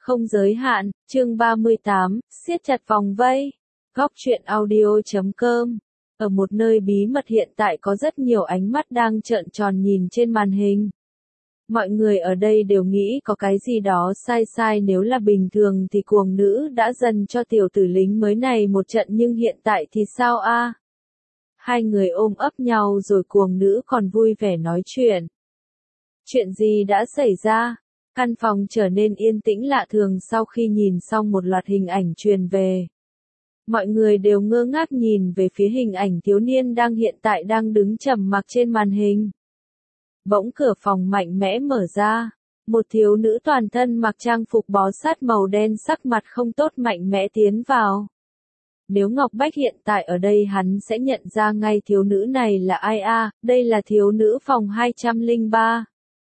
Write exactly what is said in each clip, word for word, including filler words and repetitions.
không giới hạn, chương ba mươi tám, siết chặt vòng vây. Góc truyện audio chấm com. Ở một nơi bí mật hiện tại có rất nhiều ánh mắt đang trợn tròn nhìn trên màn hình. Mọi người ở đây đều nghĩ có cái gì đó sai sai, nếu là bình thường thì cuồng nữ đã dần cho tiểu tử lính mới này một trận, nhưng hiện tại thì sao a? À? Hai người ôm ấp nhau rồi cuồng nữ còn vui vẻ nói chuyện. Chuyện gì đã xảy ra? Căn phòng trở nên yên tĩnh lạ thường sau khi nhìn xong một loạt hình ảnh truyền về. Mọi người đều ngơ ngác nhìn về phía hình ảnh thiếu niên đang hiện tại đang đứng trầm mặc trên màn hình. Bỗng cửa phòng mạnh mẽ mở ra. Một thiếu nữ toàn thân mặc trang phục bó sát màu đen, sắc mặt không tốt mạnh mẽ tiến vào. Nếu Ngọc Bách hiện tại ở đây hắn sẽ nhận ra ngay thiếu nữ này là ai a, à, đây là thiếu nữ phòng hai không ba.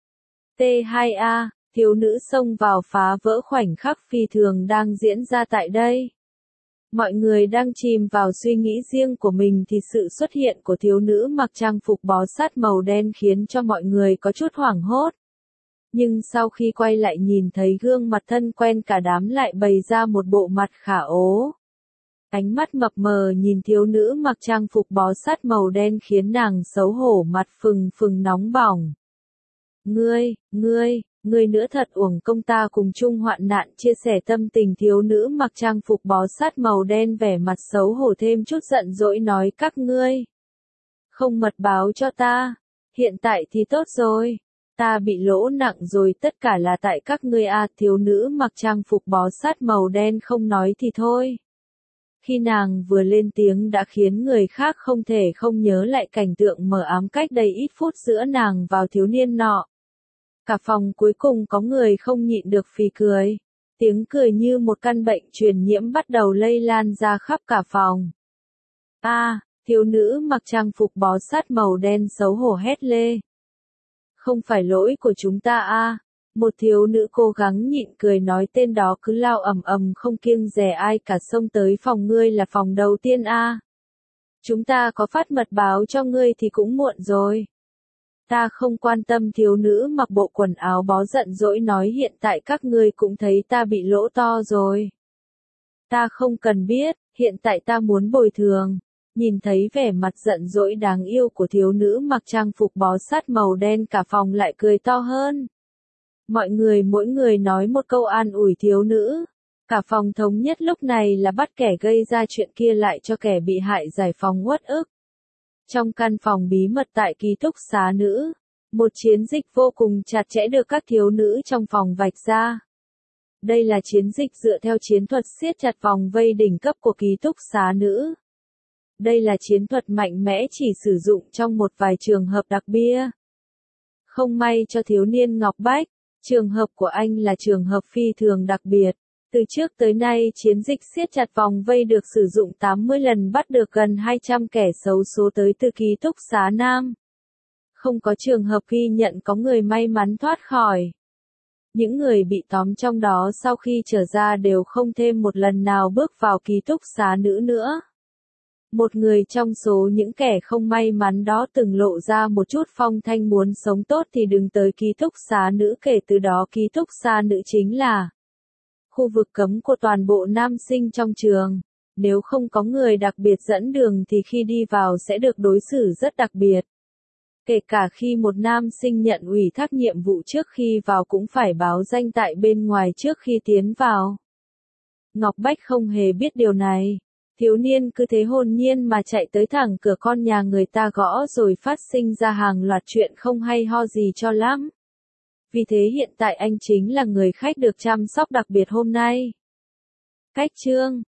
T hai A, thiếu nữ xông vào phá vỡ khoảnh khắc phi thường đang diễn ra tại đây. Mọi người đang chìm vào suy nghĩ riêng của mình thì sự xuất hiện của thiếu nữ mặc trang phục bó sát màu đen khiến cho mọi người có chút hoảng hốt. Nhưng sau khi quay lại nhìn thấy gương mặt thân quen, cả đám lại bày ra một bộ mặt khả ố. Ánh mắt mập mờ nhìn thiếu nữ mặc trang phục bó sát màu đen khiến nàng xấu hổ mặt phừng phừng nóng bỏng. Ngươi, ngươi, ngươi nữa thật uổng công ta cùng chung hoạn nạn, chia sẻ tâm tình thiếu nữ mặc trang phục bó sát màu đen vẻ mặt xấu hổ thêm chút giận dỗi nói, các ngươi không mật báo cho ta, hiện tại thì tốt rồi, ta bị lỗ nặng rồi, tất cả là tại các ngươi a. À, thiếu nữ mặc trang phục bó sát màu đen không nói thì thôi. Khi nàng vừa lên tiếng đã khiến người khác không thể không nhớ lại cảnh tượng mờ ám cách đây ít phút giữa nàng vào thiếu niên nọ. Cả phòng cuối cùng có người không nhịn được phì cười. Tiếng cười như một căn bệnh truyền nhiễm bắt đầu lây lan ra khắp cả phòng. A, à, thiếu nữ mặc trang phục bó sát màu đen xấu hổ hét lê. Không phải lỗi của chúng ta a. À. Một thiếu nữ cố gắng nhịn cười nói, tên đó cứ lao ầm ầm không kiêng dè ai cả xông tới phòng ngươi là phòng đầu tiên a. À. Chúng ta có phát mật báo cho ngươi thì cũng muộn rồi. Ta không quan tâm, thiếu nữ mặc bộ quần áo bó giận dỗi nói, hiện tại các ngươi cũng thấy ta bị lỗ to rồi. Ta không cần biết, hiện tại ta muốn bồi thường. Nhìn thấy vẻ mặt giận dỗi đáng yêu của thiếu nữ mặc trang phục bó sát màu đen, cả phòng lại cười to hơn. Mọi người mỗi người nói một câu an ủi thiếu nữ. Cả phòng thống nhất lúc này là bắt kẻ gây ra chuyện kia lại cho kẻ bị hại giải phóng uất ức. Trong căn phòng bí mật tại ký túc xá nữ, một chiến dịch vô cùng chặt chẽ được các thiếu nữ trong phòng vạch ra. Đây là chiến dịch dựa theo chiến thuật siết chặt vòng vây đỉnh cấp của ký túc xá nữ. Đây là chiến thuật mạnh mẽ chỉ sử dụng trong một vài trường hợp đặc biệt. Không may cho thiếu niên Ngọc Bách, trường hợp của anh là trường hợp phi thường đặc biệt. Từ trước tới nay chiến dịch siết chặt vòng vây được sử dụng tám mươi lần, bắt được gần hai trăm kẻ xấu số tới từ ký túc xá nam. Không có trường hợp ghi nhận có người may mắn thoát khỏi. Những người bị tóm trong đó sau khi trở ra đều không thêm một lần nào bước vào ký túc xá nữ nữa. Một người trong số những kẻ không may mắn đó từng lộ ra một chút phong thanh, muốn sống tốt thì đừng tới ký túc xá nữ, kể từ đó ký túc xá nữ chính là khu vực cấm của toàn bộ nam sinh trong trường. Nếu không có người đặc biệt dẫn đường thì khi đi vào sẽ được đối xử rất đặc biệt. Kể cả khi một nam sinh nhận ủy thác nhiệm vụ trước khi vào cũng phải báo danh tại bên ngoài trước khi tiến vào. Ngọc Bách không hề biết điều này. Thiếu niên cứ thế hồn nhiên mà chạy tới thẳng cửa con nhà người ta gõ, rồi phát sinh ra hàng loạt chuyện không hay ho gì cho lắm. Vì thế hiện tại anh chính là người khách được chăm sóc đặc biệt hôm nay. Cách chương